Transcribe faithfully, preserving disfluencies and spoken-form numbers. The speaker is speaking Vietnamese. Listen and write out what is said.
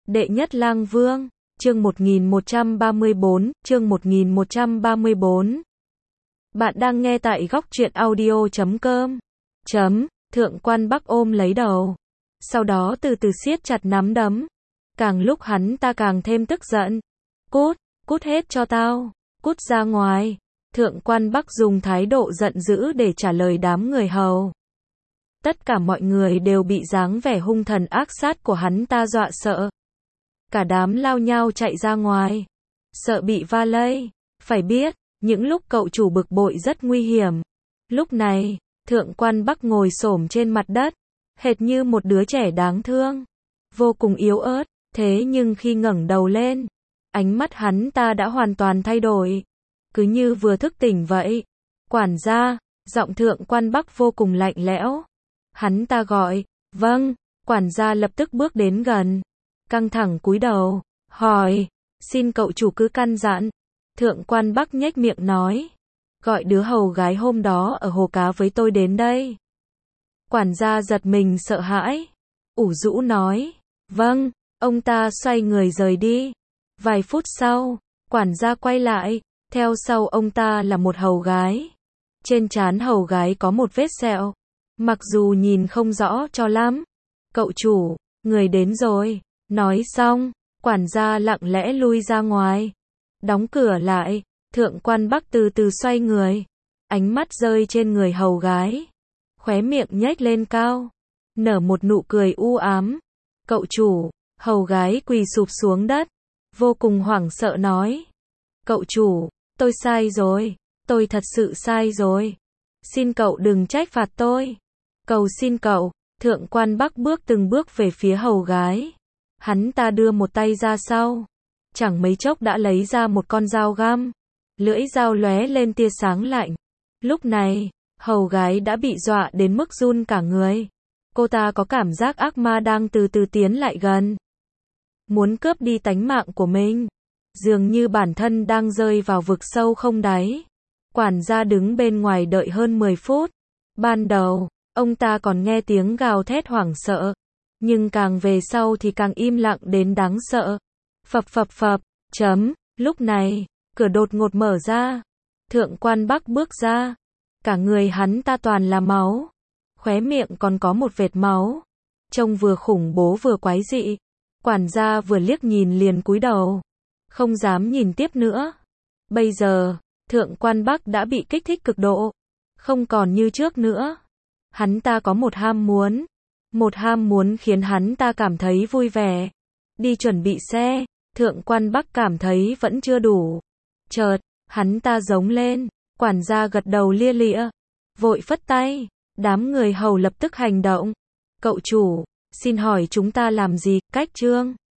Đệ nhất lang vương, chương một nghìn một trăm ba mươi bốn, chương một nghìn một trăm ba mươi bốn. Bạn đang nghe tại góc truyện audio chấm com. Chấm, thượng quan Bắc ôm lấy đầu. Sau đó từ từ siết chặt nắm đấm. Càng lúc hắn ta càng thêm tức giận. Cút, cút hết cho tao, cút ra ngoài. Thượng quan Bắc dùng thái độ giận dữ để trả lời đám người hầu. Tất cả mọi người đều bị dáng vẻ hung thần ác sát của hắn ta dọa sợ. Cả đám lao nhau chạy ra ngoài. Sợ bị va lây. Phải biết, những lúc cậu chủ bực bội rất nguy hiểm. Lúc này, thượng quan Bắc ngồi xổm trên mặt đất, hệt như một đứa trẻ đáng thương. Vô cùng yếu ớt, thế nhưng khi ngẩng đầu lên, ánh mắt hắn ta đã hoàn toàn thay đổi. Cứ như vừa thức tỉnh vậy. Quản gia, giọng thượng quan Bắc vô cùng lạnh lẽo. Hắn ta gọi, vâng, quản gia lập tức bước đến gần. Căng thẳng cúi đầu, hỏi, xin cậu chủ cứ căn dặn. Thượng quan Bắc nhếch miệng nói, gọi đứa hầu gái hôm đó ở hồ cá với tôi đến đây. Quản gia giật mình sợ hãi, ủ rũ nói, vâng, ông ta xoay người rời đi. Vài phút sau, quản gia quay lại, theo sau ông ta là một hầu gái. Trên trán hầu gái có một vết sẹo, mặc dù nhìn không rõ cho lắm. Cậu chủ, người đến rồi. Nói xong, quản gia lặng lẽ lui ra ngoài. Đóng cửa lại, thượng quan Bắc từ từ xoay người. Ánh mắt rơi trên người hầu gái. Khóe miệng nhếch lên cao. Nở một nụ cười u ám. Cậu chủ, hầu gái quỳ sụp xuống đất. Vô cùng hoảng sợ nói. Cậu chủ, tôi sai rồi. Tôi thật sự sai rồi. Xin cậu đừng trách phạt tôi. Cầu xin cậu. Thượng quan Bắc bước từng bước về phía hầu gái. Hắn ta đưa một tay ra sau. Chẳng mấy chốc đã lấy ra một con dao găm. Lưỡi dao lóe lên tia sáng lạnh. Lúc này, hầu gái đã bị dọa đến mức run cả người. Cô ta có cảm giác ác ma đang từ từ tiến lại gần. Muốn cướp đi tánh mạng của mình. Dường như bản thân đang rơi vào vực sâu không đáy. Quản gia đứng bên ngoài đợi hơn mười phút. Ban đầu, ông ta còn nghe tiếng gào thét hoảng sợ. Nhưng càng về sau thì càng im lặng đến đáng sợ. Phập phập phập, chấm, lúc này, cửa đột ngột mở ra. Thượng quan Bắc bước ra. Cả người hắn ta toàn là máu. Khóe miệng còn có một vệt máu. Trông vừa khủng bố vừa quái dị. Quản gia vừa liếc nhìn liền cúi đầu. Không dám nhìn tiếp nữa. Bây giờ, thượng quan Bắc đã bị kích thích cực độ. Không còn như trước nữa. Hắn ta có một ham muốn. Một ham muốn khiến hắn ta cảm thấy vui vẻ. Đi chuẩn bị xe, thượng quan Bắc cảm thấy vẫn chưa đủ. Chợt, hắn ta giống lên, quản gia gật đầu lia lịa, vội phất tay, đám người hầu lập tức hành động. Cậu chủ, xin hỏi chúng ta làm gì, cách trương?